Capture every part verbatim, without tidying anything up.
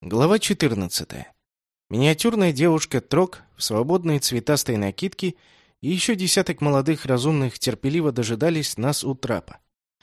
Глава четырнадцатая. Миниатюрная девушка Трок в свободной цветастой накидке и еще десяток молодых разумных терпеливо дожидались нас у трапа.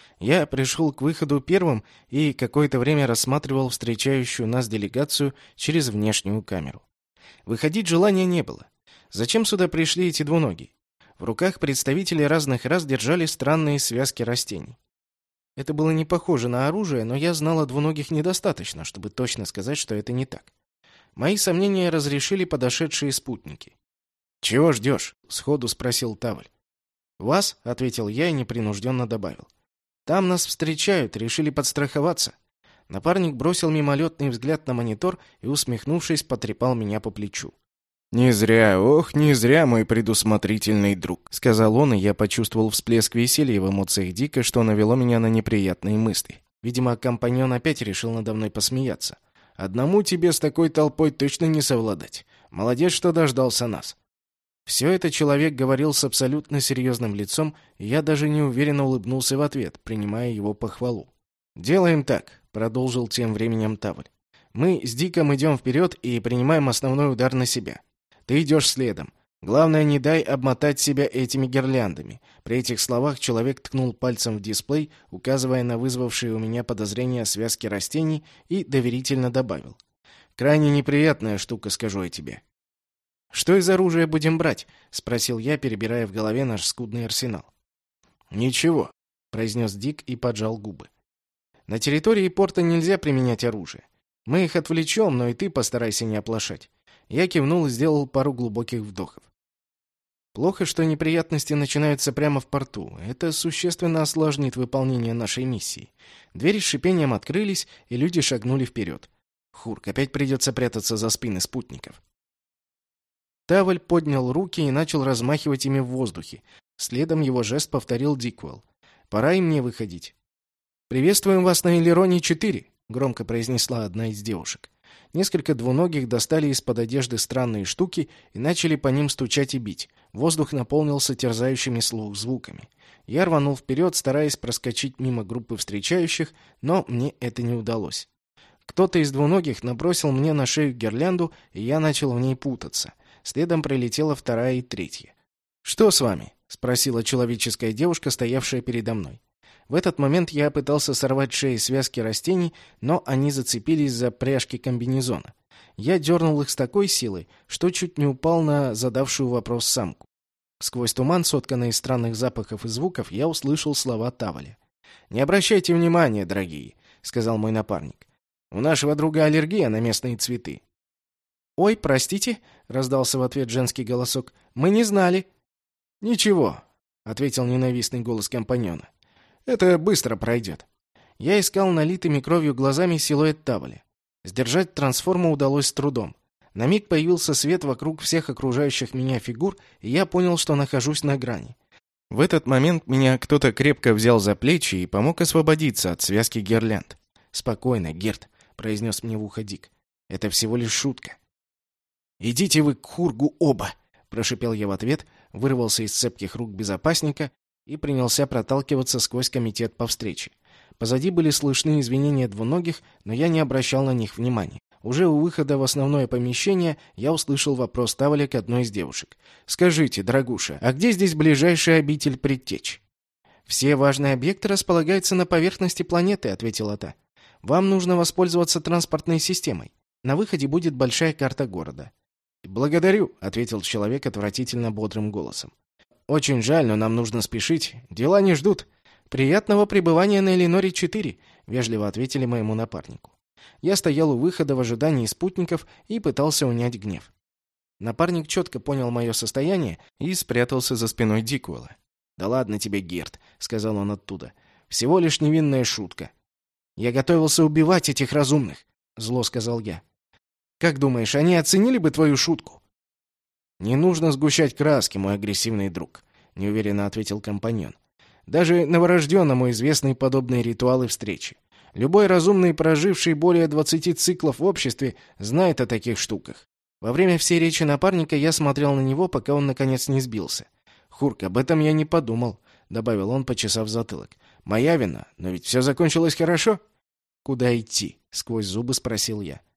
Я пришел к выходу первым и какое-то время рассматривал встречающую нас делегацию через внешнюю камеру. Выходить желания не было. Зачем сюда пришли эти двуногие? В руках представители разных рас держали странные связки растений. Это было не похоже на оружие, но я знал о двуногих недостаточно, чтобы точно сказать, что это не так. Мои сомнения разрешили подошедшие спутники. «Чего ждешь?» — сходу спросил Тавль. «Вас?» — ответил я и непринужденно добавил. «Там нас встречают, решили подстраховаться». Напарник бросил мимолетный взгляд на монитор и, усмехнувшись, потрепал меня по плечу. «Не зря, ох, не зря, мой предусмотрительный друг», — сказал он, и я почувствовал всплеск веселья в эмоциях Дика, что навело меня на неприятные мысли. Видимо, компаньон опять решил надо мной посмеяться. «Одному тебе с такой толпой точно не совладать. Молодец, что дождался нас». Все это человек говорил с абсолютно серьезным лицом, и я даже неуверенно улыбнулся в ответ, принимая его похвалу. «Делаем так», — продолжил тем временем Тавль. «Мы с Диком идем вперед и принимаем основной удар на себя. Ты идешь следом. Главное, не дай обмотать себя этими гирляндами». При этих словах человек ткнул пальцем в дисплей, указывая на вызвавшие у меня подозрения связки растений, и доверительно добавил. «Крайне неприятная штука, скажу я тебе». «Что из оружия будем брать?» — спросил я, перебирая в голове наш скудный арсенал. «Ничего», — произнес Дик и поджал губы. «На территории порта нельзя применять оружие. Мы их отвлечем, но и ты постарайся не оплошать». Я кивнул и сделал пару глубоких вдохов. Плохо, что неприятности начинаются прямо в порту. Это существенно осложнит выполнение нашей миссии. Двери с шипением открылись, и люди шагнули вперед. Хурк, опять придется прятаться за спины спутников. Тавль поднял руки и начал размахивать ими в воздухе. Следом его жест повторил Диквелл. «Пора и мне выходить». «Приветствуем вас на Элероне четыре», — громко произнесла одна из девушек. Несколько двуногих достали из-под одежды странные штуки и начали по ним стучать и бить. Воздух наполнился терзающими слух звуками. Я рванул вперед, стараясь проскочить мимо группы встречающих, но мне это не удалось. Кто-то из двуногих набросил мне на шею гирлянду, и я начал в ней путаться. Следом прилетела вторая и третья. «Что с вами?» — спросила человеческая девушка, стоявшая передо мной. В этот момент я пытался сорвать шеи связки растений, но они зацепились за пряжки комбинезона. Я дернул их с такой силой, что чуть не упал на задавшую вопрос самку. Сквозь туман, сотканный из странных запахов и звуков, я услышал слова Тавля. «Не обращайте внимания, дорогие», — сказал мой напарник. «У нашего друга аллергия на местные цветы». «Ой, простите», — раздался в ответ женский голосок, — «мы не знали». «Ничего», — ответил ненавистный голос компаньона. «Это быстро пройдет». Я искал налитыми кровью глазами силуэт Тавля. Сдержать трансформу удалось с трудом. На миг появился свет вокруг всех окружающих меня фигур, и я понял, что нахожусь на грани. В этот момент меня кто-то крепко взял за плечи и помог освободиться от связки гирлянд. «Спокойно, Герт», — произнес мне в ухо Дик. «Это всего лишь шутка». «Идите вы к Хургу оба!» — прошипел я в ответ, вырвался из цепких рук безопасника и принялся проталкиваться сквозь комитет по встрече. Позади были слышны извинения двуногих, но я не обращал на них внимания. Уже у выхода в основное помещение я услышал вопрос Тавля к одной из девушек. «Скажите, дорогуша, а где здесь ближайшая обитель предтеч?» «Все важные объекты располагаются на поверхности планеты», — ответила та. «Вам нужно воспользоваться транспортной системой. На выходе будет большая карта города». «Благодарю», — ответил человек отвратительно бодрым голосом. «Очень жаль, но нам нужно спешить. Дела не ждут». «Приятного пребывания на Эленоре четыре», — вежливо ответили моему напарнику. Я стоял у выхода в ожидании спутников и пытался унять гнев. Напарник четко понял мое состояние и спрятался за спиной Диквелла. «Да ладно тебе, Герт», — сказал он оттуда. «Всего лишь невинная шутка». «Я готовился убивать этих разумных», — зло сказал я. «Как думаешь, они оценили бы твою шутку?» «Не нужно сгущать краски, мой агрессивный друг», — неуверенно ответил компаньон. «Даже новорожденному известны подобные ритуалы встречи. Любой разумный, проживший более двадцати циклов в обществе, знает о таких штуках». Во время всей речи напарника я смотрел на него, пока он наконец не сбился. «Хурк, об этом я не подумал», — добавил он, почесав затылок. «Моя вина, но ведь все закончилось хорошо». «Куда идти?» — сквозь зубы спросил я.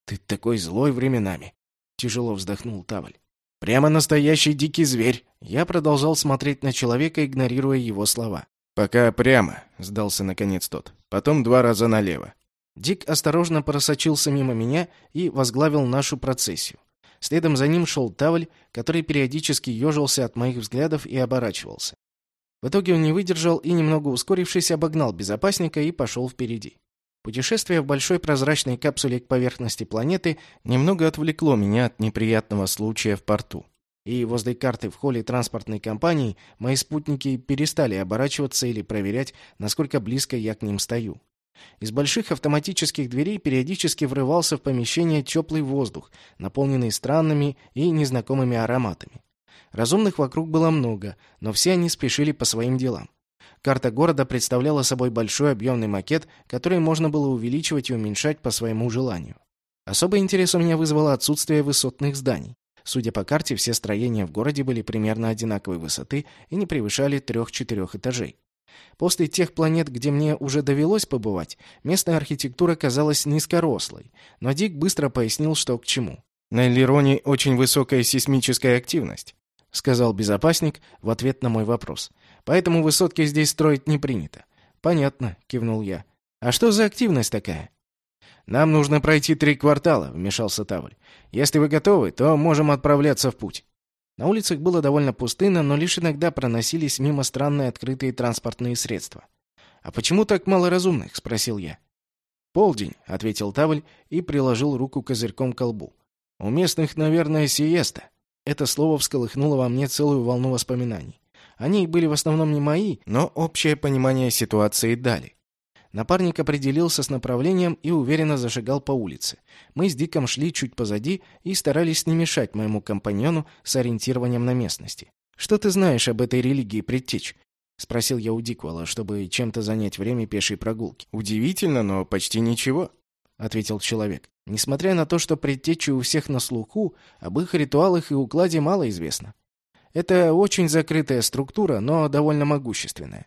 «Ты такой злой временами», — тяжело вздохнул Тавль. «Прямо настоящий дикий зверь». Я продолжал смотреть на человека, игнорируя его слова. «Пока прямо», — сдался наконец тот. «Потом два раза налево». Дик осторожно просочился мимо меня и возглавил нашу процессию. Следом за ним шел Тавль, который периодически ежился от моих взглядов и оборачивался. В итоге он не выдержал и, немного ускорившись, обогнал безопасника и пошел впереди. Путешествие в большой прозрачной капсуле к поверхности планеты немного отвлекло меня от неприятного случая в порту. И возле карты в холле транспортной компании мои спутники перестали оборачиваться или проверять, насколько близко я к ним стою. Из больших автоматических дверей периодически врывался в помещение теплый воздух, наполненный странными и незнакомыми ароматами. Разумных вокруг было много, но все они спешили по своим делам. Карта города представляла собой большой объемный макет, который можно было увеличивать и уменьшать по своему желанию. Особый интерес у меня вызвало отсутствие высотных зданий. Судя по карте, все строения в городе были примерно одинаковой высоты и не превышали трех-четырех этажей. После тех планет, где мне уже довелось побывать, местная архитектура казалась низкорослой, но Дик быстро пояснил, что к чему. «На Элероне очень высокая сейсмическая активность», — сказал безопасник в ответ на мой вопрос. «Поэтому высотки здесь строить не принято». «Понятно», — кивнул я. «А что за активность такая?» «Нам нужно пройти три квартала», — вмешался Тавль. «Если вы готовы, то можем отправляться в путь». На улицах было довольно пустынно, но лишь иногда проносились мимо странные открытые транспортные средства. «А почему так мало разумных?» — спросил я. «Полдень», — ответил Тавль и приложил руку козырьком к колбу. «У местных, наверное, сиеста». Это слово всколыхнуло во мне целую волну воспоминаний. Они были в основном не мои, но общее понимание ситуации дали. Напарник определился с направлением и уверенно зашагал по улице. Мы с Диком шли чуть позади и старались не мешать моему компаньону с ориентированием на местности. «Что ты знаешь об этой религии предтеч?» — спросил я у Диквелла, чтобы чем-то занять время пешей прогулки. «Удивительно, но почти ничего», — ответил человек. «Несмотря на то, что предтечи у всех на слуху, об их ритуалах и укладе мало известно. Это очень закрытая структура, но довольно могущественная».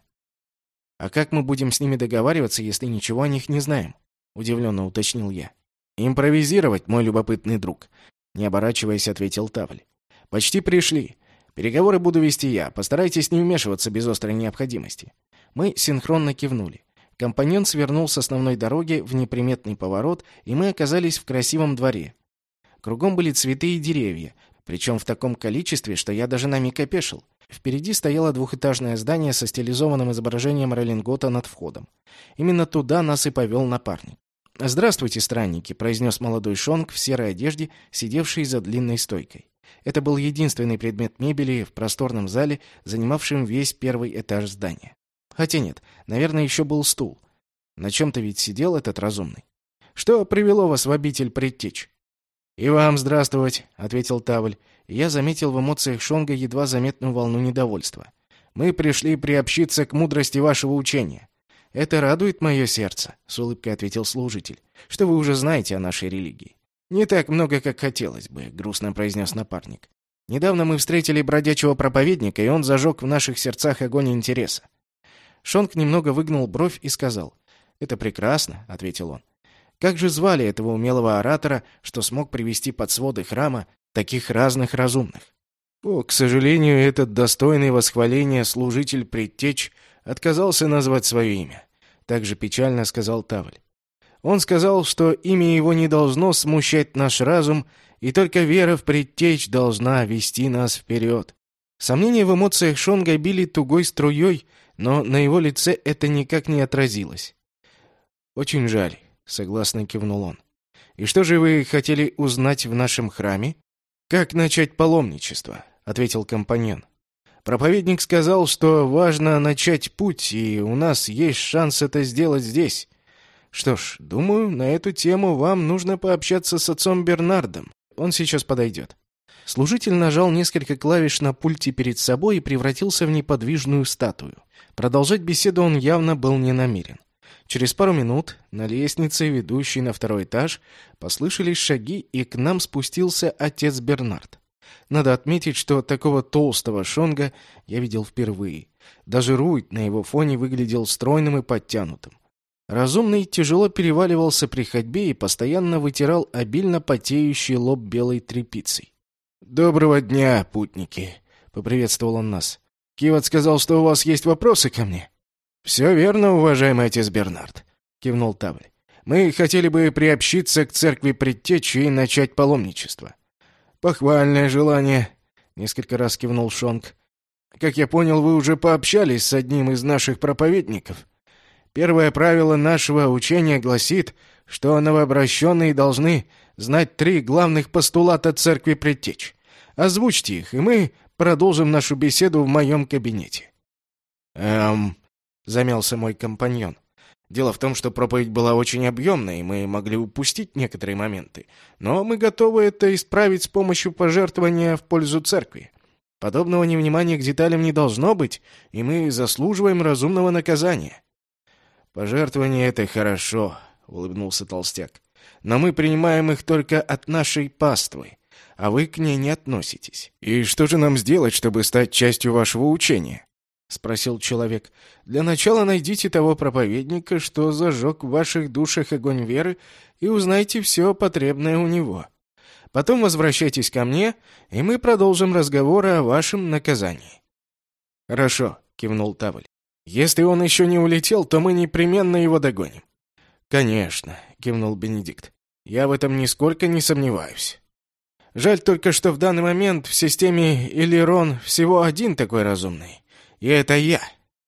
«А как мы будем с ними договариваться, если ничего о них не знаем?» — удивленно уточнил я. «Импровизировать, мой любопытный друг», — не оборачиваясь, ответил Тавль. «Почти пришли. Переговоры буду вести я. Постарайтесь не вмешиваться без острой необходимости». Мы синхронно кивнули. Компаньон свернул с основной дороги в неприметный поворот, и мы оказались в красивом дворе. Кругом были цветы и деревья, причем в таком количестве, что я даже на миг опешил. Впереди стояло двухэтажное здание со стилизованным изображением Роллингота над входом. Именно туда нас и повел напарник. «Здравствуйте, странники», — произнес молодой Шонг в серой одежде, сидевший за длинной стойкой. Это был единственный предмет мебели в просторном зале, занимавшем весь первый этаж здания. Хотя нет, наверное, еще был стул. На чем-то ведь сидел этот разумный. «Что привело вас в обитель предтеч?» «И вам здравствовать», — ответил Тавль. Я заметил в эмоциях Шонга едва заметную волну недовольства. «Мы пришли приобщиться к мудрости вашего учения». «Это радует мое сердце», — с улыбкой ответил служитель, «что вы уже знаете о нашей религии». «Не так много, как хотелось бы», — грустно произнес напарник. «Недавно мы встретили бродячего проповедника, и он зажег в наших сердцах огонь интереса». Шонг немного выгнул бровь и сказал. «Это прекрасно», — ответил он. «Как же звали этого умелого оратора, что смог привести под своды храма таких разных разумных?» «О, к сожалению, этот достойный восхваления служитель предтеч отказался назвать свое имя», — также печально сказал Тавль. «Он сказал, что имя его не должно смущать наш разум, и только вера в предтеч должна вести нас вперед». Сомнения в эмоциях Шонга били тугой струей, но на его лице это никак не отразилось. «Очень жаль», — согласно кивнул он. «И что же вы хотели узнать в нашем храме?» «Как начать паломничество?» — ответил компаньон. «Проповедник сказал, что важно начать путь, и у нас есть шанс это сделать здесь. Что ж, думаю, на эту тему вам нужно пообщаться с отцом Бернардом. Он сейчас подойдет». Служитель нажал несколько клавиш на пульте перед собой и превратился в неподвижную статую. Продолжать беседу он явно был не намерен. Через пару минут на лестнице, ведущей на второй этаж, послышались шаги, и к нам спустился отец Бернард. Надо отметить, что такого толстого Шонга я видел впервые. Даже Руид на его фоне выглядел стройным и подтянутым. Разумный тяжело переваливался при ходьбе и постоянно вытирал обильно потеющий лоб белой тряпицей. «Доброго дня, путники!» — поприветствовал он нас. «Кивот сказал, что у вас есть вопросы ко мне». «Все верно, уважаемый отец Бернард», — кивнул Тавль. «Мы хотели бы приобщиться к церкви Предтечи и начать паломничество». «Похвальное желание», — несколько раз кивнул Шонг. «Как я понял, вы уже пообщались с одним из наших проповедников. Первое правило нашего учения гласит, что новообращенные должны знать три главных постулата церкви Предтеч. Озвучьте их, и мы продолжим нашу беседу в моем кабинете». «Эм...» — замялся мой компаньон. «Дело в том, что проповедь была очень объемной, и мы могли упустить некоторые моменты. Но мы готовы это исправить с помощью пожертвования в пользу церкви. Подобного невнимания к деталям не должно быть, и мы заслуживаем разумного наказания». «Пожертвование — это хорошо», — улыбнулся толстяк. «Но мы принимаем их только от нашей паствы, а вы к ней не относитесь». «И что же нам сделать, чтобы стать частью вашего учения?» — спросил человек. «Для начала найдите того проповедника, что зажег в ваших душах огонь веры, и узнайте все потребное у него. Потом возвращайтесь ко мне, и мы продолжим разговор о вашем наказании». «Хорошо», — кивнул Тавль. «Если он еще не улетел, то мы непременно его догоним». «Конечно», — кивнул Бенедикт. «Я в этом нисколько не сомневаюсь. Жаль только, что в данный момент в системе Элерон всего один такой разумный. И это я».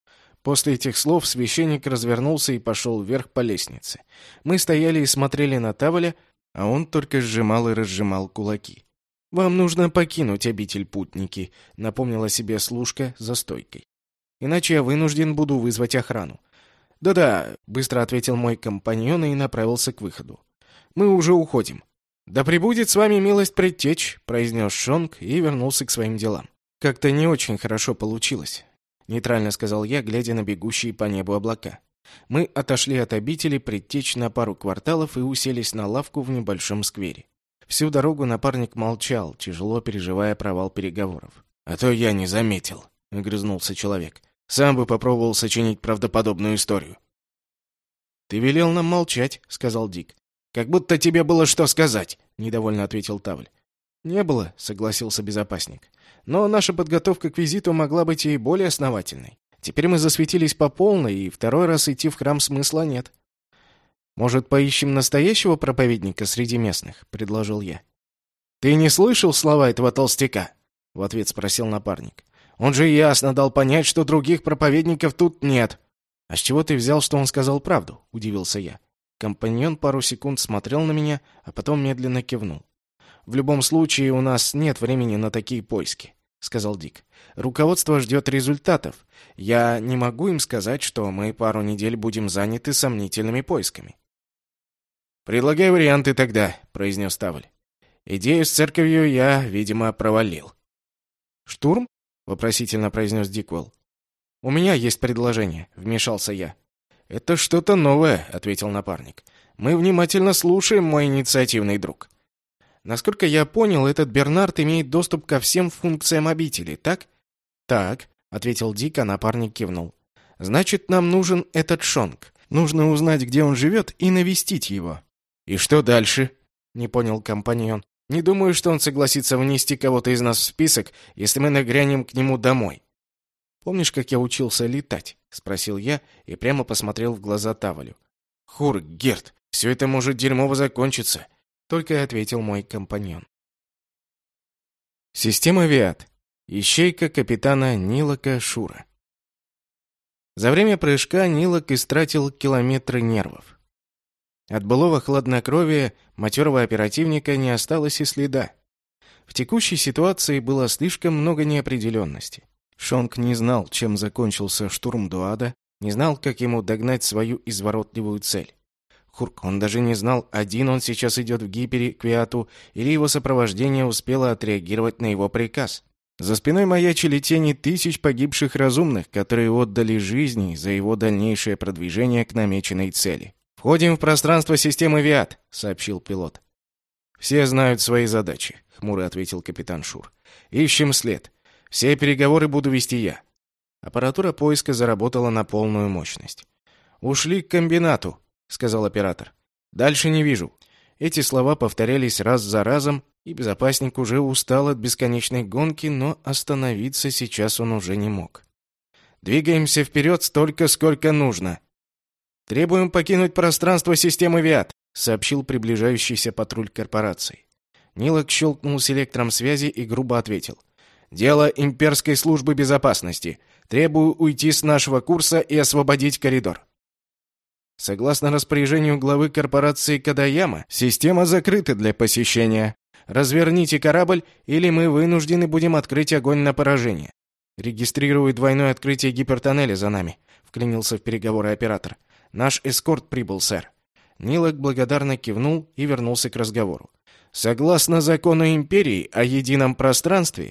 После этих слов священник развернулся и пошел вверх по лестнице. Мы стояли и смотрели на Тавля, а он только сжимал и разжимал кулаки. «Вам нужно покинуть обитель, путники», — напомнила себе служка за стойкой. «Иначе я вынужден буду вызвать охрану». «Да-да», — быстро ответил мой компаньон и направился к выходу. «Мы уже уходим». «Да пребудет с вами милость Предтеч», — произнес Шонг и вернулся к своим делам. «Как-то не очень хорошо получилось», — нейтрально сказал я, глядя на бегущие по небу облака. Мы отошли от обители Предтеч на пару кварталов и уселись на лавку в небольшом сквере. Всю дорогу напарник молчал, тяжело переживая провал переговоров. «А то я не заметил», — огрызнулся человек. «Сам бы попробовал сочинить правдоподобную историю». «Ты велел нам молчать», — сказал Дик. «Как будто тебе было что сказать», — недовольно ответил Тавль. «Не было», — согласился безопасник. «Но наша подготовка к визиту могла быть и более основательной. Теперь мы засветились по полной, и второй раз идти в храм смысла нет». «Может, поищем настоящего проповедника среди местных?» — предложил я. «Ты не слышал слова этого толстяка?» — в ответ спросил напарник. «Он же ясно дал понять, что других проповедников тут нет». «А с чего ты взял, что он сказал правду?» — удивился я. Компаньон пару секунд смотрел на меня, а потом медленно кивнул. «В любом случае, у нас нет времени на такие поиски», — сказал Дик. «Руководство ждет результатов. Я не могу им сказать, что мы пару недель будем заняты сомнительными поисками». «Предлагай варианты тогда», — произнес Тавль. «Идею с церковью я, видимо, провалил». «Штурм?» — вопросительно произнес Диквелл. «У меня есть предложение», — вмешался я. «Это что-то новое», — ответил напарник. «Мы внимательно слушаем, мой инициативный друг». «Насколько я понял, этот Бернард имеет доступ ко всем функциям обители, так?» «Так», — ответил Дик, а напарник кивнул. «Значит, нам нужен этот Шонг. Нужно узнать, где он живет, и навестить его». «И что дальше?» — не понял компаньон. «Не думаю, что он согласится внести кого-то из нас в список, если мы нагрянем к нему домой». «Помнишь, как я учился летать?» — спросил я и прямо посмотрел в глаза Тавалю. «Хур, Герт, все это может дерьмово закончиться», — только и ответил мой компаньон. Система Виат. Ищейка капитана Нилока Шура. За время прыжка Нилок истратил километры нервов. От былого хладнокровия матерого оперативника не осталось и следа. В текущей ситуации было слишком много неопределенности. Шонг не знал, чем закончился штурм Дуада, не знал, как ему догнать свою изворотливую цель. Хурк, он даже не знал, один он сейчас идет в гипере к Виату, или его сопровождение успело отреагировать на его приказ. За спиной маячили тени тысяч погибших разумных, которые отдали жизни за его дальнейшее продвижение к намеченной цели. «Входим в пространство системы Виат», — сообщил пилот. «Все знают свои задачи», — хмуро ответил капитан Шур. «Ищем след. Все переговоры буду вести я». Аппаратура поиска заработала на полную мощность. «Ушли к комбинату», — сказал оператор. «Дальше не вижу». Эти слова повторялись раз за разом, и безопасник уже устал от бесконечной гонки, но остановиться сейчас он уже не мог. «Двигаемся вперед столько, сколько нужно. Требуем покинуть пространство системы ВИАТ», — сообщил приближающийся патруль корпорации. Нилок щелкнул селектором связи и грубо ответил. «Дело имперской службы безопасности. Требую уйти с нашего курса и освободить коридор». Согласно распоряжению главы корпорации Кадаяма, система закрыта для посещения. Разверните корабль, или мы вынуждены будем открыть огонь на поражение. Регистрирую двойное открытие гипертоннеля за нами, вклинился в переговоры оператор. Наш эскорт прибыл, сэр. Нилок благодарно кивнул и вернулся к разговору. Согласно закону империи о едином пространстве,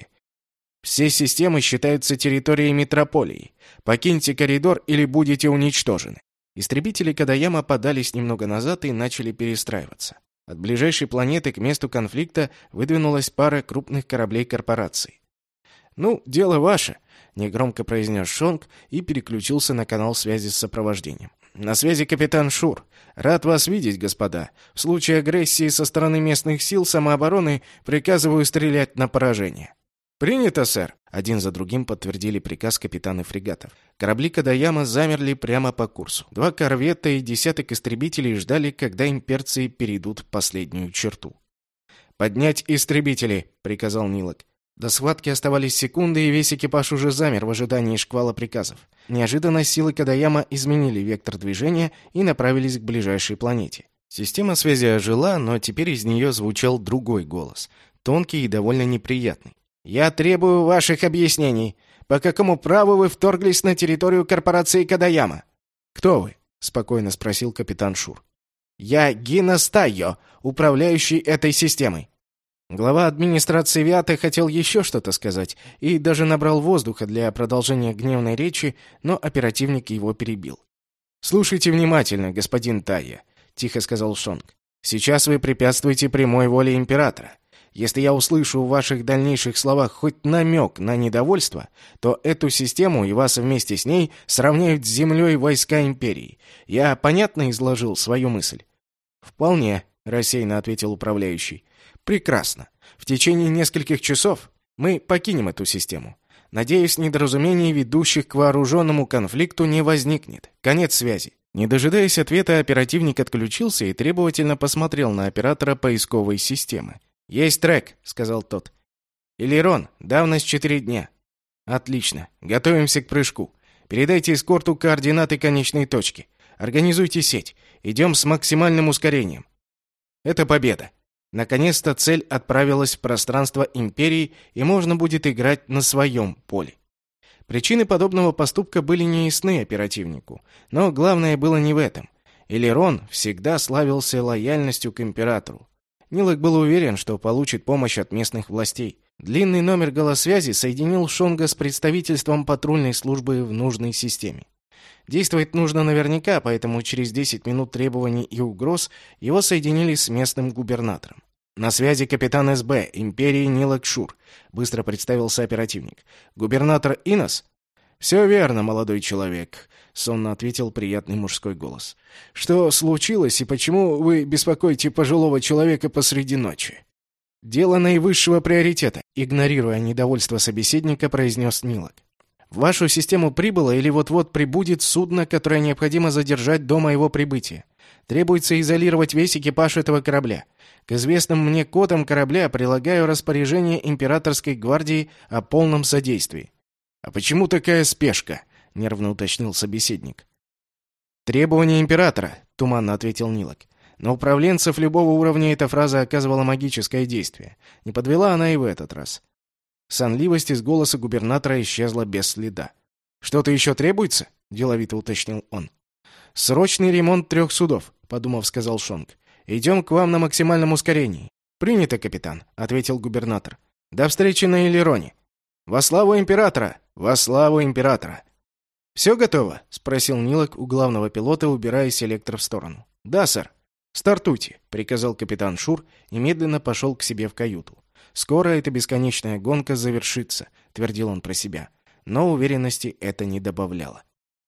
все системы считаются территорией метрополии. Покиньте коридор или будете уничтожены. Истребители Кадаяма подались немного назад и начали перестраиваться. От ближайшей планеты к месту конфликта выдвинулась пара крупных кораблей корпорации. «Ну, дело ваше», — негромко произнес Шонг и переключился на канал связи с сопровождением. «На связи капитан Шур. Рад вас видеть, господа. В случае агрессии со стороны местных сил самообороны приказываю стрелять на поражение». «Принято, сэр!» Один за другим подтвердили приказ капитаны фрегатов. Корабли Кадаяма замерли прямо по курсу. Два корвета и десяток истребителей ждали, когда имперцы перейдут последнюю черту. «Поднять истребители!» — приказал Нилок. До схватки оставались секунды, и весь экипаж уже замер в ожидании шквала приказов. Неожиданно силы Кадаяма изменили вектор движения и направились к ближайшей планете. Система связи ожила, но теперь из нее звучал другой голос, тонкий и довольно неприятный. «Я требую ваших объяснений. По какому праву вы вторглись на территорию корпорации Кадаяма?» «Кто вы?» — спокойно спросил капитан Шур. «Я Гинас Тайо, управляющий этой системой». Глава администрации Виата хотел еще что-то сказать и даже набрал воздуха для продолжения гневной речи, но оперативник его перебил. «Слушайте внимательно, господин Тайо», — тихо сказал Шонг. «Сейчас вы препятствуете прямой воле императора. Если я услышу в ваших дальнейших словах хоть намек на недовольство, то эту систему и вас вместе с ней сравняют с землей войска империи. Я понятно изложил свою мысль?» «Вполне», — рассеянно ответил управляющий. «Прекрасно. В течение нескольких часов мы покинем эту систему. Надеюсь, недоразумений, ведущих к вооруженному конфликту, не возникнет. Конец связи». Не дожидаясь ответа, оперативник отключился и требовательно посмотрел на оператора поисковой системы. «Есть трек», — сказал тот. «Элерон, давность четыре дня». «Отлично. Готовимся к прыжку. Передайте эскорту координаты конечной точки. Организуйте сеть. Идем с максимальным ускорением». Это победа. Наконец-то цель отправилась в пространство Империи, и можно будет играть на своем поле. Причины подобного поступка были неясны оперативнику, но главное было не в этом. Элерон всегда славился лояльностью к императору. Нилок был уверен, что получит помощь от местных властей. Длинный номер голосвязи соединил Шонга с представительством патрульной службы в нужной системе. Действовать нужно наверняка, поэтому через десять минут требований и угроз его соединили с местным губернатором. «На связи капитан СБ Империи Нилок Шур», — быстро представился оперативник. «Губернатор Инос?» «Все верно, молодой человек», — сонно ответил приятный мужской голос. «Что случилось и почему вы беспокоите пожилого человека посреди ночи?» «Дело наивысшего приоритета», — игнорируя недовольство собеседника, произнес Нилок. «В вашу систему прибыло или вот-вот прибудет судно, которое необходимо задержать до моего прибытия. Требуется изолировать весь экипаж этого корабля. К известным мне кодам корабля прилагаю распоряжение императорской гвардии о полном содействии». «А почему такая спешка?» — нервно уточнил собеседник. «Требование императора», — туманно ответил Нилок. На управленцев любого уровня эта фраза оказывала магическое действие. Не подвела она и в этот раз. Сонливость из голоса губернатора исчезла без следа. «Что-то еще требуется?» — деловито уточнил он. «Срочный ремонт трех судов», — подумав, сказал Шонг. «Идем к вам на максимальном ускорении». «Принято, капитан», — ответил губернатор. «До встречи на Элероне». «Во славу императора! Во славу императора!» «Все готово?» — спросил Нилок у главного пилота, убирая селектор в сторону. «Да, сэр». «Стартуйте», — приказал капитан Шур и медленно пошел к себе в каюту. «Скоро эта бесконечная гонка завершится», — твердил он про себя. Но уверенности это не добавляло.